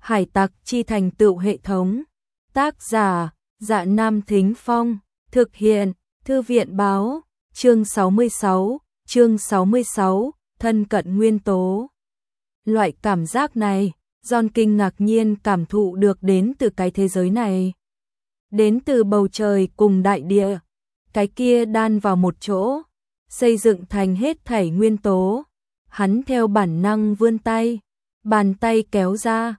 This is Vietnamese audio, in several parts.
Hải tặc chi thành tựu hệ thống. Tác giả: Dạ Nam Thính Phong. Thực hiện: Thư viện báo. Chương 66, thân cận nguyên tố. Loại cảm giác này, John kinh ngạc nhiên cảm thụ được đến từ cái thế giới này. Đến từ bầu trời cùng đại địa. Cái kia đan vào một chỗ, xây dựng thành hết thảy nguyên tố. Hắn theo bản năng vươn tay, bàn tay kéo ra,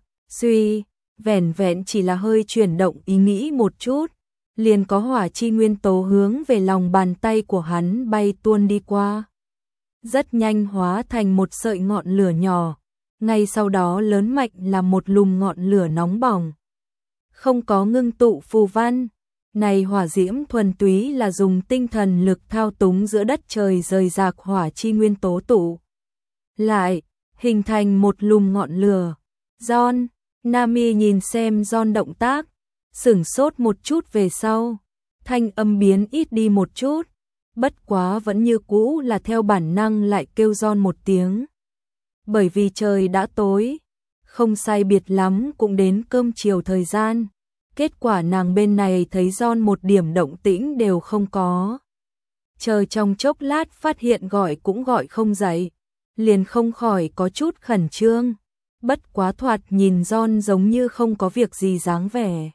vẻn vẹn chỉ là hơi chuyển động ý nghĩ một chút, liền có hỏa chi nguyên tố hướng về lòng bàn tay của hắn bay tuôn đi qua. Rất nhanh hóa thành một sợi ngọn lửa nhỏ, ngay sau đó lớn mạnh là một lùm ngọn lửa nóng bỏng. Không có ngưng tụ phù văn, này hỏa diễm thuần túy là dùng tinh thần lực thao túng giữa đất trời rời rạc hỏa chi nguyên tố tụ lại, hình thành một lùm ngọn lửa. John, Nami nhìn xem John động tác, sửng sốt một chút về sau, thanh âm biến ít đi một chút, bất quá vẫn như cũ là theo bản năng lại kêu John một tiếng. Bởi vì trời đã tối, không sai biệt lắm cũng đến cơm chiều thời gian, kết quả nàng bên này thấy John một điểm động tĩnh đều không có. Chờ trong chốc lát phát hiện gọi cũng gọi không dậy, liền không khỏi có chút khẩn trương. Bất quá thoạt nhìn John giống như không có việc gì dáng vẻ.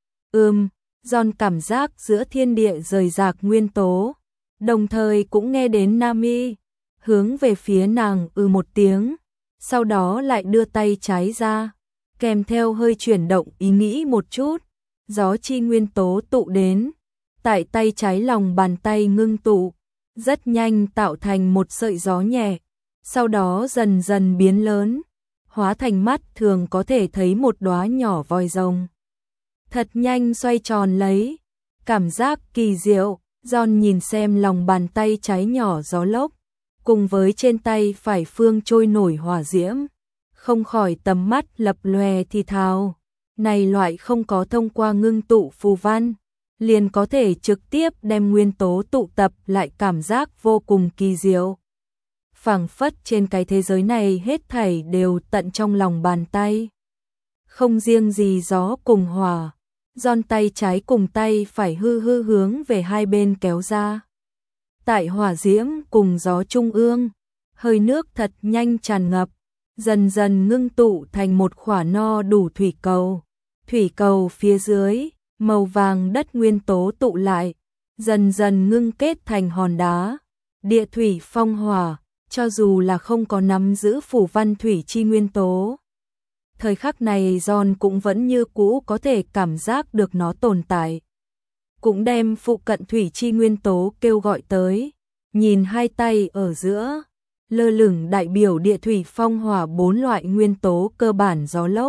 John cảm giác giữa thiên địa rời rạc nguyên tố, đồng thời cũng nghe đến Nami hướng về phía nàng một tiếng, sau đó lại đưa tay trái ra, kèm theo hơi chuyển động ý nghĩ một chút, gió chi nguyên tố tụ đến, tại tay trái lòng bàn tay ngưng tụ, rất nhanh tạo thành một sợi gió nhẹ, sau đó dần dần biến lớn, hóa thành mắt thường có thể thấy một đóa nhỏ voi rồng. Thật nhanh xoay tròn lấy, cảm giác kỳ diệu. John nhìn xem lòng bàn tay trái nhỏ gió lốc, cùng với trên tay phải phương trôi nổi hỏa diễm, không khỏi tầm mắt lập lòe thì thào. Này loại không có thông qua ngưng tụ phù văn, liền có thể trực tiếp đem nguyên tố tụ tập lại, cảm giác vô cùng kỳ diệu. Phảng phất trên cái thế giới này hết thảy đều tận trong lòng bàn tay. Không riêng gì gió cùng hỏa, John tay trái cùng tay phải hư hướng về hai bên kéo ra. Tại hỏa diễm cùng gió trung ương, hơi nước thật nhanh tràn ngập, dần dần ngưng tụ thành một khỏa no đủ thủy cầu. Thủy cầu phía dưới, màu vàng đất nguyên tố tụ lại, dần dần ngưng kết thành hòn đá. Địa thủy phong hỏa, cho dù là không có nắm giữ phủ văn thủy chi nguyên tố, thời khắc này John cũng vẫn như cũ có thể cảm giác được nó tồn tại. Cũng đem phụ cận thủy chi nguyên tố kêu gọi tới, nhìn hai tay ở giữa, lơ lửng đại biểu địa thủy phong hỏa bốn loại nguyên tố cơ bản gió lốc,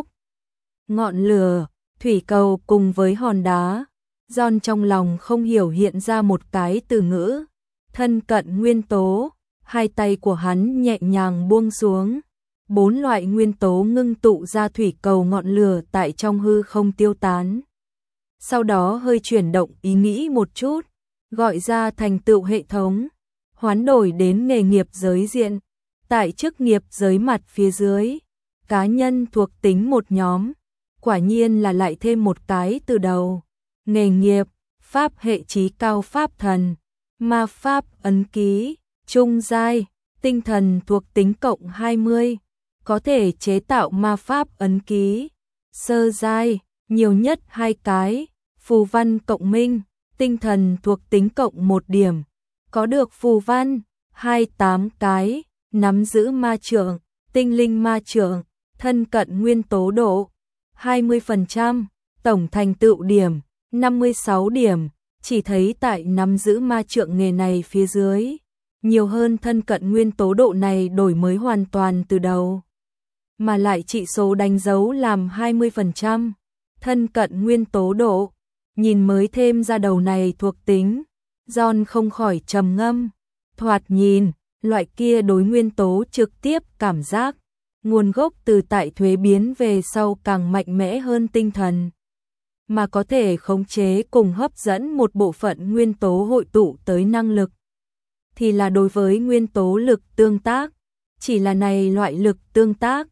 ngọn lửa, thủy cầu cùng với hòn đá. John trong lòng không hiểu hiện ra một cái từ ngữ, thân cận nguyên tố. Hai tay của hắn nhẹ nhàng buông xuống, bốn loại nguyên tố ngưng tụ ra thủy cầu ngọn lửa tại trong hư không tiêu tán. Sau đó hơi chuyển động ý nghĩ một chút, gọi ra thành tựu hệ thống, hoán đổi đến nghề nghiệp giới diện. Tại chức nghiệp giới mặt phía dưới, cá nhân thuộc tính một nhóm, quả nhiên là lại thêm một cái từ đầu. Nghề nghiệp, pháp hệ chí cao pháp thần, ma pháp ấn ký. Trung giai, tinh thần thuộc tính cộng 20, có thể chế tạo ma pháp ấn ký. Sơ giai, nhiều nhất 2 cái, phù văn cộng minh, tinh thần thuộc tính cộng 1 điểm, có được phù văn 28 cái, nắm giữ ma trượng, tinh linh ma trượng, thân cận nguyên tố độ 20%, tổng thành tựu điểm 56 điểm, chỉ thấy tại nắm giữ ma trượng nghề này phía dưới. Nhiều hơn thân cận nguyên tố độ này đổi mới hoàn toàn từ đầu, mà lại trị số đánh dấu làm 20%. Thân cận nguyên tố độ, nhìn mới thêm ra đầu này thuộc tính, John không khỏi trầm ngâm. Thoạt nhìn, loại kia đối nguyên tố trực tiếp cảm giác, nguồn gốc từ tại thuế biến về sau càng mạnh mẽ hơn tinh thần, mà có thể khống chế cùng hấp dẫn một bộ phận nguyên tố hội tụ tới năng lực. Thì là đối với nguyên tố lực tương tác, chỉ là này loại lực tương tác,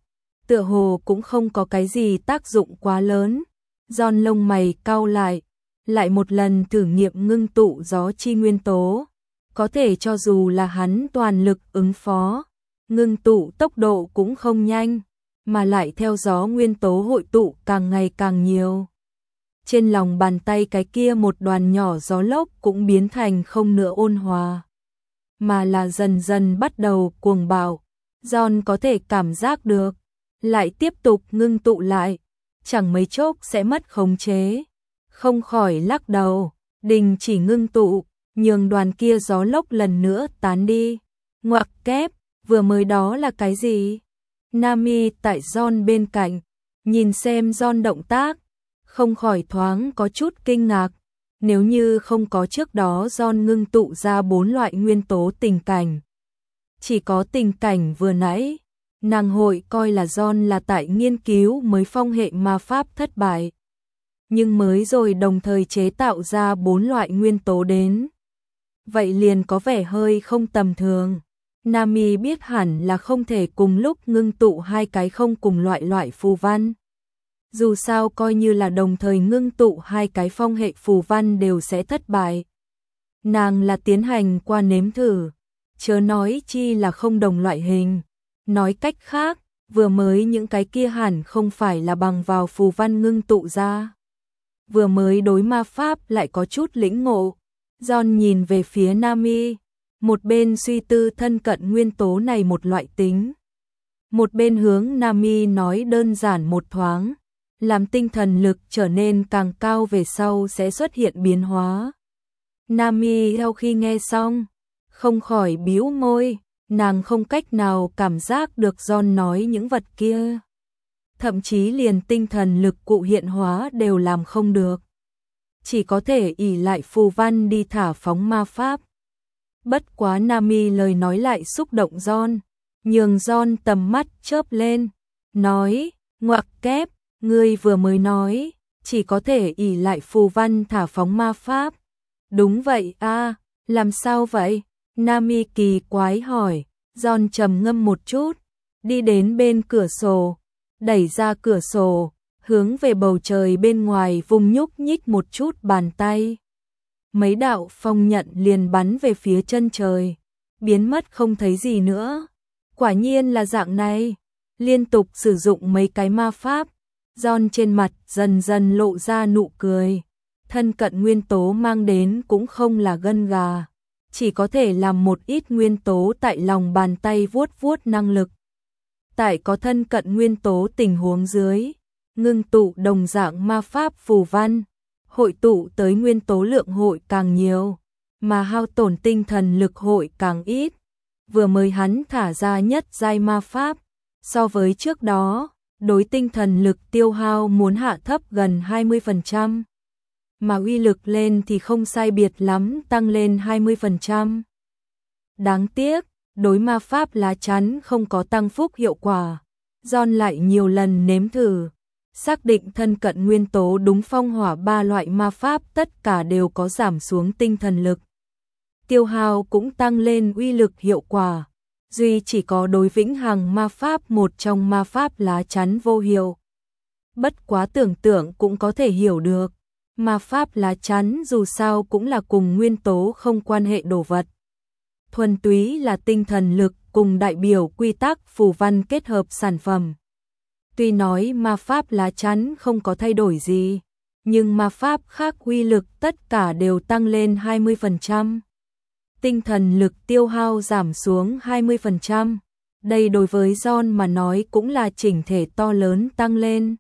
tựa hồ cũng không có cái gì tác dụng quá lớn. Giòn lông mày cau lại một lần thử nghiệm ngưng tụ gió chi nguyên tố. Có thể cho dù là hắn toàn lực ứng phó, ngưng tụ tốc độ cũng không nhanh, mà lại theo gió nguyên tố hội tụ càng ngày càng nhiều. Trên lòng bàn tay cái kia một đoàn nhỏ gió lốc cũng biến thành không nữa ôn hòa, mà là dần dần bắt đầu cuồng bạo. John có thể cảm giác được, lại tiếp tục ngưng tụ lại, chẳng mấy chốc sẽ mất khống chế. Không khỏi lắc đầu, đình chỉ ngưng tụ, nhường đoàn kia gió lốc lần nữa tán đi. Ngoặc kép, vừa mới đó là cái gì? Nami tại John bên cạnh, nhìn xem John động tác, không khỏi thoáng có chút kinh ngạc. Nếu như không có trước đó John ngưng tụ ra 4 loại nguyên tố tình cảnh, chỉ có tình cảnh vừa nãy, nàng hội coi là John là tại nghiên cứu mới phong hệ ma pháp thất bại. Nhưng mới rồi đồng thời chế tạo ra 4 loại nguyên tố đến. Vậy liền có vẻ hơi không tầm thường. Nami biết hẳn là không thể cùng lúc ngưng tụ hai cái không cùng loại phù văn. Dù sao coi như là đồng thời ngưng tụ hai cái phong hệ phù văn đều sẽ thất bại. Nàng là tiến hành qua nếm thử, chớ nói chi là không đồng loại hình. Nói cách khác, vừa mới những cái kia hẳn không phải là bằng vào phù văn ngưng tụ ra. Vừa mới đối ma pháp lại có chút lĩnh ngộ. John nhìn về phía Nami, một bên suy tư thân cận nguyên tố này một loại tính, một bên hướng Nami nói đơn giản một thoáng, làm tinh thần lực trở nên càng cao về sau sẽ xuất hiện biến hóa. Nami sau khi nghe xong, không khỏi bĩu môi, nàng không cách nào cảm giác được John nói những vật kia. Thậm chí liền tinh thần lực cụ hiện hóa đều làm không được. Chỉ có thể ỷ lại phù văn đi thả phóng ma pháp. Bất quá Nami lời nói lại xúc động John, nhường John tầm mắt chớp lên, nói, ngoặc kép, ngươi vừa mới nói, chỉ có thể ỷ lại phù văn thả phóng ma pháp. Đúng vậy a, làm sao vậy? Nami kỳ quái hỏi. John trầm ngâm một chút, đi đến bên cửa sổ, đẩy ra cửa sổ, hướng về bầu trời bên ngoài vùng nhúc nhích một chút bàn tay. Mấy đạo phong nhận liền bắn về phía chân trời, biến mất không thấy gì nữa. Quả nhiên là dạng này, liên tục sử dụng mấy cái ma pháp, John trên mặt dần dần lộ ra nụ cười. Thân cận nguyên tố mang đến cũng không là gân gà, chỉ có thể làm một ít nguyên tố tại lòng bàn tay vuốt vuốt năng lực. Tại có thân cận nguyên tố tình huống dưới, ngưng tụ đồng dạng ma pháp phù văn, hội tụ tới nguyên tố lượng hội càng nhiều, mà hao tổn tinh thần lực hội càng ít. Vừa mới hắn thả ra nhất giai ma pháp, so với trước đó, đối tinh thần lực tiêu hao muốn hạ thấp gần 20%, mà uy lực lên thì không sai biệt lắm tăng lên 20%. Đáng tiếc, đối ma pháp lá chắn không có tăng phúc hiệu quả. John lại nhiều lần nếm thử, xác định thân cận nguyên tố đúng phong hỏa 3 loại ma pháp tất cả đều có giảm xuống tinh thần lực. Tiêu hao cũng tăng lên uy lực hiệu quả. Duy chỉ có đối vĩnh hằng ma pháp một trong ma pháp lá chắn vô hiệu. Bất quá tưởng tượng cũng có thể hiểu được. Ma pháp lá chắn dù sao cũng là cùng nguyên tố không quan hệ đồ vật. Thuần túy là tinh thần lực cùng đại biểu quy tắc phù văn kết hợp sản phẩm. Tuy nói ma pháp lá chắn không có thay đổi gì, nhưng ma pháp khác uy lực tất cả đều tăng lên 20%. Tinh thần lực tiêu hao giảm xuống 20%. Đây đối với John mà nói cũng là chỉnh thể to lớn tăng lên.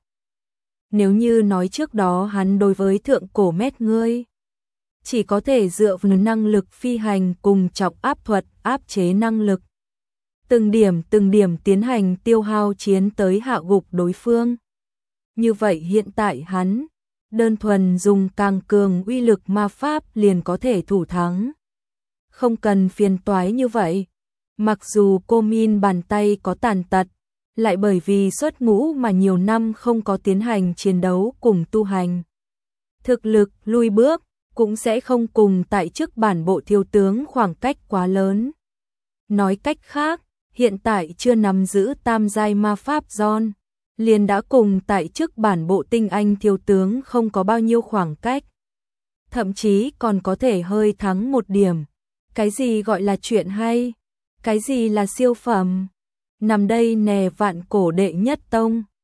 Nếu như nói trước đó hắn đối với thượng cổ mét ngươi, chỉ có thể dựa vào năng lực phi hành cùng trọng áp thuật áp chế năng lực. Từng điểm tiến hành tiêu hao chiến tới hạ gục đối phương. Như vậy hiện tại hắn, đơn thuần dùng càng cường uy lực ma pháp liền có thể thủ thắng. Không cần phiền toái như vậy. Mặc dù cô Min bàn tay có tàn tật, lại bởi vì xuất ngũ mà nhiều năm không có tiến hành chiến đấu cùng tu hành. Thực lực lui bước, cũng sẽ không cùng tại chức bản bộ thiếu tướng khoảng cách quá lớn. Nói cách khác, hiện tại chưa nắm giữ tam giai ma pháp John, liền đã cùng tại chức bản bộ tinh anh thiếu tướng không có bao nhiêu khoảng cách. Thậm chí còn có thể hơi thắng một điểm. Cái gì gọi là chuyện hay? Cái gì là siêu phẩm? Nằm đây nè vạn cổ đệ nhất tông.